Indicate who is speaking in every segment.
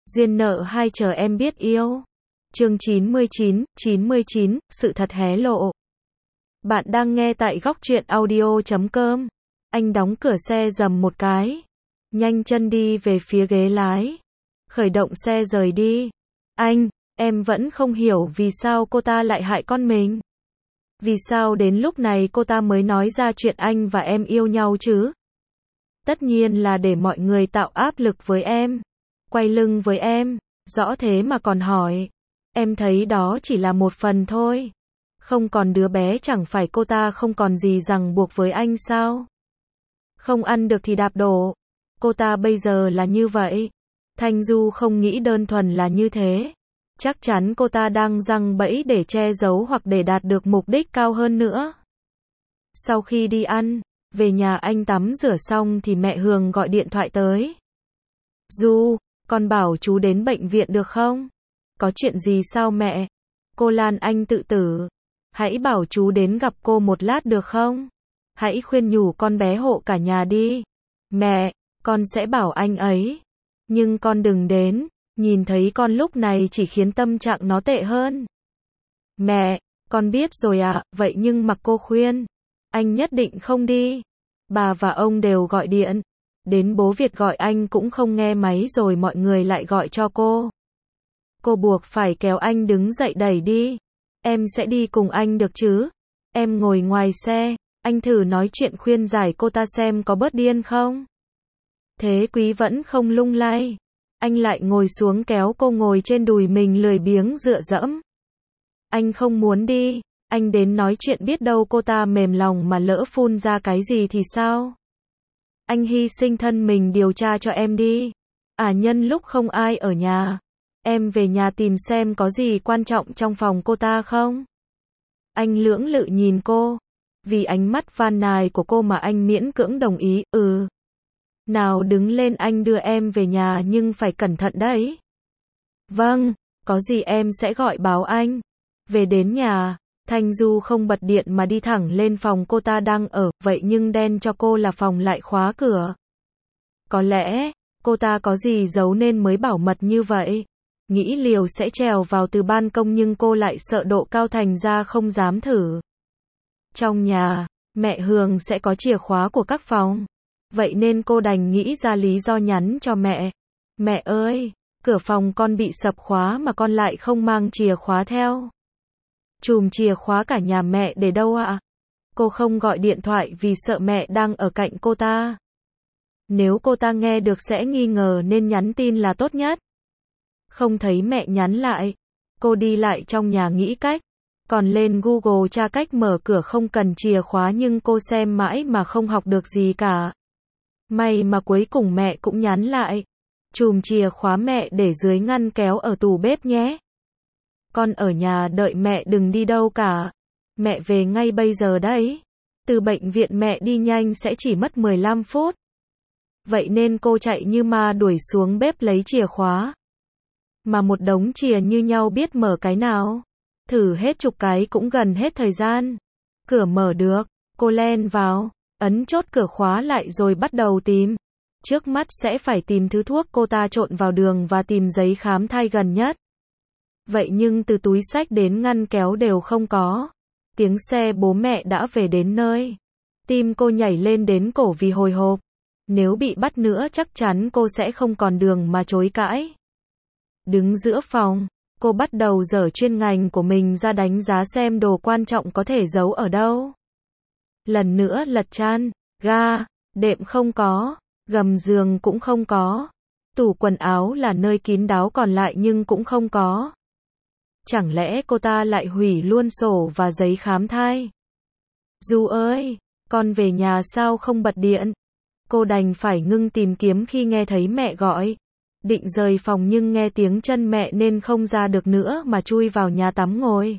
Speaker 1: Duyên nợ hai chờ em biết yêu. Chương 99, sự thật hé lộ. Bạn đang nghe tại góc truyện audio.com. Anh đóng cửa xe rầm một cái. Nhanh chân đi về phía ghế lái. Khởi động xe rời đi. Anh, em vẫn không hiểu vì sao cô ta lại hại con mình. Vì sao đến lúc này cô ta mới nói ra chuyện anh và em yêu nhau chứ? Tất nhiên là để mọi người tạo áp lực với em. Quay lưng với em, rõ thế mà còn hỏi. Em thấy đó chỉ là một phần thôi. Không còn đứa bé chẳng phải cô ta không còn gì ràng buộc với anh sao? Không ăn được thì đạp đổ. Cô ta bây giờ là như vậy. Thanh Du không nghĩ đơn thuần là như thế. Chắc chắn cô ta đang giăng bẫy để che giấu hoặc để đạt được mục đích cao hơn nữa. Sau khi đi ăn, về nhà anh tắm rửa xong thì mẹ Hường gọi điện thoại tới. Du, con bảo chú đến bệnh viện được không? Có chuyện gì sao mẹ? Cô Lan Anh tự tử. Hãy bảo chú đến gặp cô một lát được không? Hãy khuyên nhủ con bé hộ cả nhà đi. Mẹ, con sẽ bảo anh ấy. Nhưng con đừng đến, nhìn thấy con lúc này chỉ khiến tâm trạng nó tệ hơn. Mẹ, con biết rồi ạ, vậy nhưng mặc cô khuyên. Anh nhất định không đi. Bà và ông đều gọi điện. Đến bố Việt gọi anh cũng không nghe máy rồi mọi người lại gọi cho cô. Cô buộc phải kéo anh đứng dậy đẩy đi. Em sẽ đi cùng anh được chứ? Em ngồi ngoài xe, anh thử nói chuyện khuyên giải cô ta xem có bớt điên không? Thế Quý vẫn không lung lay. Anh lại ngồi xuống kéo cô ngồi trên đùi mình lười biếng dựa dẫm. Anh không muốn đi, anh đến nói chuyện biết đâu cô ta mềm lòng mà lỡ phun ra cái gì thì sao? Anh hy sinh thân mình điều tra cho em đi. Nhân lúc không ai ở nhà, em về nhà tìm xem có gì quan trọng trong phòng cô ta không? Anh lưỡng lự nhìn cô. Vì ánh mắt van nài của cô mà anh miễn cưỡng đồng ý, Nào đứng lên anh đưa em về nhà nhưng phải cẩn thận đấy. Vâng, có gì em sẽ gọi báo anh. Về đến nhà, Thanh Du không bật điện mà đi thẳng lên phòng cô ta đang ở, vậy nhưng đen cho cô là phòng lại khóa cửa. Có lẽ, cô ta có gì giấu nên mới bảo mật như vậy. Nghĩ liều sẽ trèo vào từ ban công nhưng cô lại sợ độ cao thành ra không dám thử. Trong nhà, mẹ Hường sẽ có chìa khóa của các phòng. Vậy nên cô đành nghĩ ra lý do nhắn cho mẹ. Mẹ ơi, cửa phòng con bị sập khóa mà con lại không mang chìa khóa theo. Chùm chìa khóa cả nhà mẹ để đâu ạ? Cô không gọi điện thoại vì sợ mẹ đang ở cạnh cô ta. Nếu cô ta nghe được sẽ nghi ngờ nên nhắn tin là tốt nhất. Không thấy mẹ nhắn lại. Cô đi lại trong nhà nghĩ cách. Còn lên Google tra cách mở cửa không cần chìa khóa nhưng cô xem mãi mà không học được gì cả. May mà cuối cùng mẹ cũng nhắn lại. Chùm chìa khóa mẹ để dưới ngăn kéo ở tủ bếp nhé. Con ở nhà đợi mẹ đừng đi đâu cả. Mẹ về ngay bây giờ đấy. Từ bệnh viện mẹ đi nhanh sẽ chỉ mất 15 phút. Vậy nên cô chạy như ma đuổi xuống bếp lấy chìa khóa. Mà một đống chìa như nhau biết mở cái nào. Thử hết chục cái cũng gần hết thời gian. Cửa mở được, cô len vào, ấn chốt cửa khóa lại rồi bắt đầu tìm. Trước mắt sẽ phải tìm thứ thuốc cô ta trộn vào đường và tìm giấy khám thai gần nhất. Vậy nhưng từ túi xách đến ngăn kéo đều không có. Tiếng xe bố mẹ đã về đến nơi. Tim cô nhảy lên đến cổ vì hồi hộp. Nếu bị bắt nữa chắc chắn cô sẽ không còn đường mà chối cãi. Đứng giữa phòng, cô bắt đầu dở chuyên ngành của mình ra đánh giá xem đồ quan trọng có thể giấu ở đâu. Lần nữa lật chăn, ga, đệm không có, gầm giường cũng không có. Tủ quần áo là nơi kín đáo còn lại nhưng cũng không có. Chẳng lẽ cô ta lại hủy luôn sổ và giấy khám thai? Du ơi, con về nhà sao không bật điện? Cô đành phải ngưng tìm kiếm khi nghe thấy mẹ gọi. Định rời phòng nhưng nghe tiếng chân mẹ nên không ra được nữa mà chui vào nhà tắm ngồi.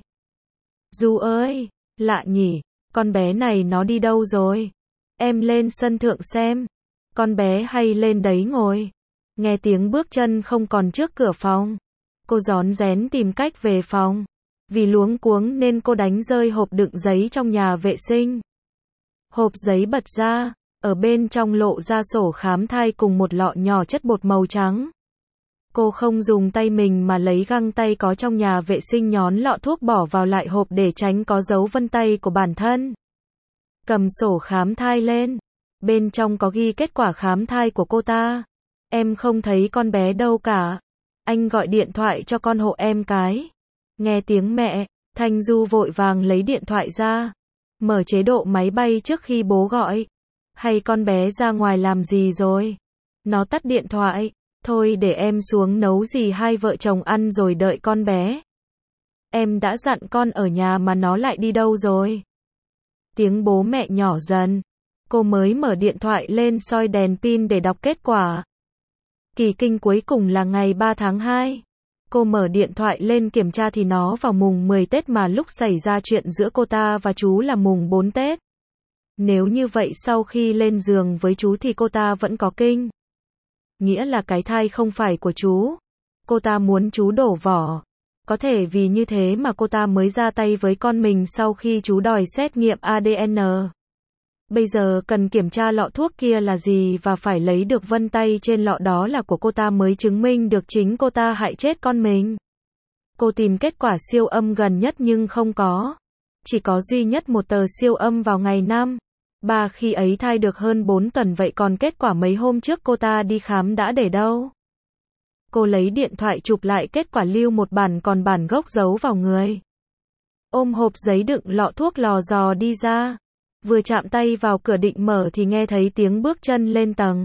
Speaker 1: Du ơi, lạ nhỉ, con bé này nó đi đâu rồi? Em lên sân thượng xem. Con bé hay lên đấy ngồi. Nghe tiếng bước chân không còn trước cửa phòng. Cô rón rén tìm cách về phòng. Vì luống cuống nên cô đánh rơi hộp đựng giấy trong nhà vệ sinh. Hộp giấy bật ra, ở bên trong lộ ra sổ khám thai cùng một lọ nhỏ chất bột màu trắng. Cô không dùng tay mình mà lấy găng tay có trong nhà vệ sinh nhón lọ thuốc bỏ vào lại hộp để tránh có dấu vân tay của bản thân. Cầm sổ khám thai lên. Bên trong có ghi kết quả khám thai của cô ta. Em không thấy con bé đâu cả. Anh gọi điện thoại cho con hộ em cái. Nghe tiếng mẹ, Thanh Du vội vàng lấy điện thoại ra. Mở chế độ máy bay trước khi bố gọi. Hay con bé ra ngoài làm gì rồi? Nó tắt điện thoại. Thôi để em xuống nấu gì hai vợ chồng ăn rồi đợi con bé. Em đã dặn con ở nhà mà nó lại đi đâu rồi? Tiếng bố mẹ nhỏ dần. Cô mới mở điện thoại lên soi đèn pin để đọc kết quả. Kỳ kinh cuối cùng là ngày 3 tháng 2. Cô mở điện thoại lên kiểm tra thì nó vào mùng 10 Tết mà lúc xảy ra chuyện giữa cô ta và chú là mùng 4 Tết. Nếu như vậy sau khi lên giường với chú thì cô ta vẫn có kinh. Nghĩa là cái thai không phải của chú. Cô ta muốn chú đổ vỏ. Có thể vì như thế mà cô ta mới ra tay với con mình sau khi chú đòi xét nghiệm ADN. Bây giờ cần kiểm tra lọ thuốc kia là gì và phải lấy được vân tay trên lọ đó là của cô ta mới chứng minh được chính cô ta hại chết con mình. Cô tìm kết quả siêu âm gần nhất nhưng không có. Chỉ có duy nhất một tờ siêu âm vào ngày 5/3 khi ấy thai được hơn 4 tuần vậy còn kết quả mấy hôm trước cô ta đi khám đã để đâu? Cô lấy điện thoại chụp lại kết quả lưu một bản còn bản gốc giấu vào người. Ôm hộp giấy đựng lọ thuốc lò dò đi ra. Vừa chạm tay vào cửa định mở thì nghe thấy tiếng bước chân lên tầng.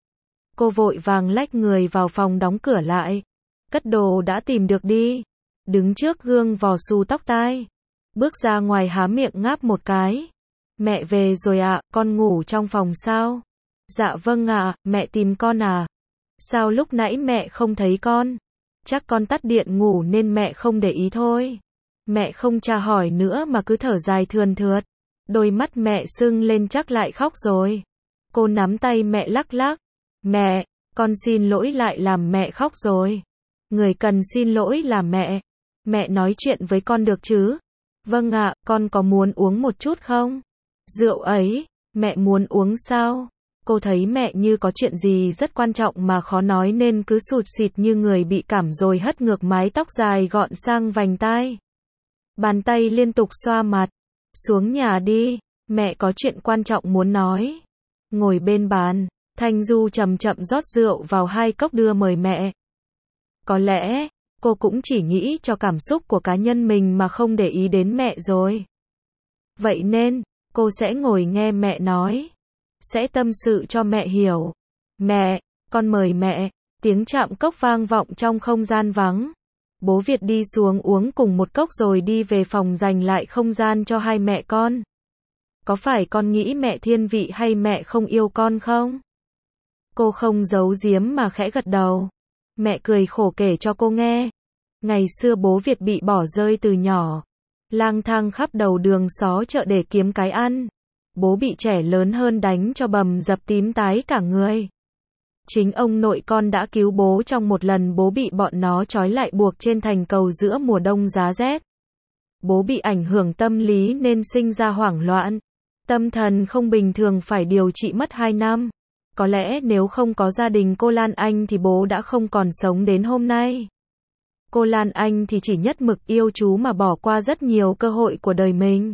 Speaker 1: Cô vội vàng lách người vào phòng đóng cửa lại. Cất đồ đã tìm được đi. Đứng trước gương vò xù tóc tai. Bước ra ngoài há miệng ngáp một cái. Mẹ về rồi ạ, con ngủ trong phòng sao? Dạ vâng ạ, mẹ tìm con à? Sao lúc nãy mẹ không thấy con? Chắc con tắt điện ngủ nên mẹ không để ý thôi. Mẹ không tra hỏi nữa mà cứ thở dài thườn thượt. Đôi mắt mẹ sưng lên chắc lại khóc rồi. Cô nắm tay mẹ lắc lắc. Mẹ, con xin lỗi lại làm mẹ khóc rồi. Người cần xin lỗi là mẹ. Mẹ nói chuyện với con được chứ? Vâng ạ, con có muốn uống một chút không? Rượu ấy, mẹ muốn uống sao? Cô thấy mẹ như có chuyện gì rất quan trọng mà khó nói nên cứ sụt sịt như người bị cảm rồi hất ngược mái tóc dài gọn sang vành tai. Bàn tay liên tục xoa mặt. Xuống nhà đi, mẹ có chuyện quan trọng muốn nói. Ngồi bên bàn, Thanh Du chậm chậm rót rượu vào 2 cốc đưa mời mẹ. Có lẽ, cô cũng chỉ nghĩ cho cảm xúc của cá nhân mình mà không để ý đến mẹ rồi. Vậy nên, cô sẽ ngồi nghe mẹ nói. Sẽ tâm sự cho mẹ hiểu. Mẹ, con mời mẹ. Tiếng chạm cốc vang vọng trong không gian vắng. Bố Việt đi xuống uống cùng một cốc rồi đi về phòng dành lại không gian cho hai mẹ con. Có phải con nghĩ mẹ thiên vị hay mẹ không yêu con không? Cô không giấu giếm mà khẽ gật đầu. Mẹ cười khổ kể cho cô nghe. Ngày xưa bố Việt bị bỏ rơi từ nhỏ. Lang thang khắp đầu đường xó chợ để kiếm cái ăn. Bố bị trẻ lớn hơn đánh cho bầm dập tím tái cả người. Chính ông nội con đã cứu bố trong một lần bố bị bọn nó trói lại buộc trên thành cầu giữa mùa đông giá rét. Bố bị ảnh hưởng tâm lý nên sinh ra hoảng loạn. Tâm thần không bình thường phải điều trị mất 2 năm. Có lẽ nếu không có gia đình cô Lan Anh thì bố đã không còn sống đến hôm nay. Cô Lan Anh thì chỉ nhất mực yêu chú mà bỏ qua rất nhiều cơ hội của đời mình.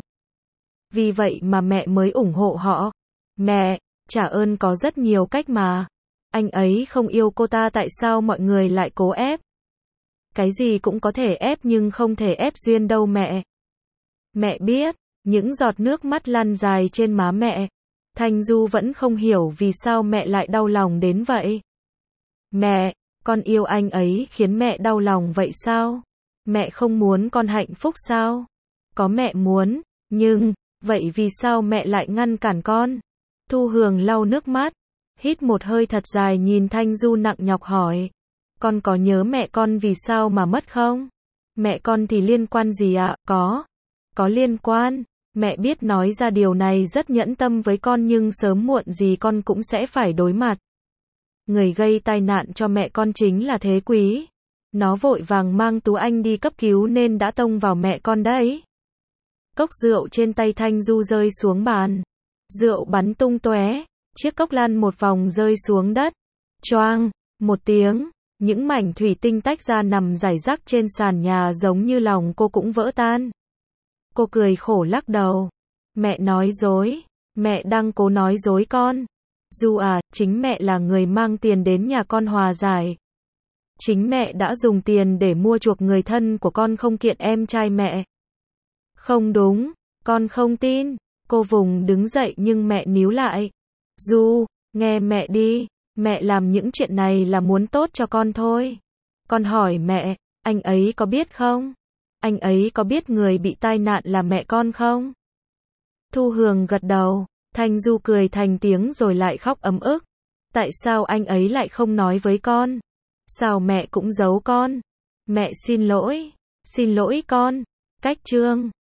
Speaker 1: Vì vậy mà mẹ mới ủng hộ họ. Mẹ, trả ơn có rất nhiều cách mà. Anh ấy không yêu cô ta tại sao mọi người lại cố ép? Cái gì cũng có thể ép nhưng không thể ép duyên đâu mẹ. Mẹ biết, những giọt nước mắt lăn dài trên má mẹ. Thanh Du vẫn không hiểu vì sao mẹ lại đau lòng đến vậy. Mẹ, con yêu anh ấy khiến mẹ đau lòng vậy sao? Mẹ không muốn con hạnh phúc sao? Có mẹ muốn, nhưng, vậy vì sao mẹ lại ngăn cản con? Thu Hường lau nước mắt, hít một hơi thật dài nhìn Thanh Du nặng nhọc hỏi. Con có nhớ mẹ con vì sao mà mất không? Mẹ con thì liên quan gì ạ? Có liên quan. Mẹ biết nói ra điều này rất nhẫn tâm với con nhưng sớm muộn gì con cũng sẽ phải đối mặt. Người gây tai nạn cho mẹ con chính là Thế Quý. Nó vội vàng mang Tú Anh đi cấp cứu nên đã tông vào mẹ con đấy. Cốc rượu trên tay Thanh Du rơi xuống bàn. Rượu bắn tung tóe, chiếc cốc lăn một vòng rơi xuống đất. Choang, một tiếng, Những mảnh thủy tinh tách ra nằm rải rác trên sàn nhà giống như lòng cô cũng vỡ tan. Cô cười khổ lắc đầu. Mẹ nói dối. Mẹ đang cố nói dối con. Du à, chính mẹ là người mang tiền đến nhà con hòa giải. Chính mẹ đã dùng tiền để mua chuộc người thân của con không kiện em trai mẹ. Không đúng, con không tin. Cô vùng đứng dậy nhưng mẹ níu lại. Du, nghe mẹ đi. Mẹ làm những chuyện này là muốn tốt cho con thôi. Con hỏi mẹ, anh ấy có biết không? Anh ấy có biết người bị tai nạn là mẹ con không? Thu Hường gật đầu. Thanh Du cười thành tiếng rồi lại khóc ấm ức. Tại sao anh ấy lại không nói với con? Sao mẹ cũng giấu con? Mẹ xin lỗi con. Cách chương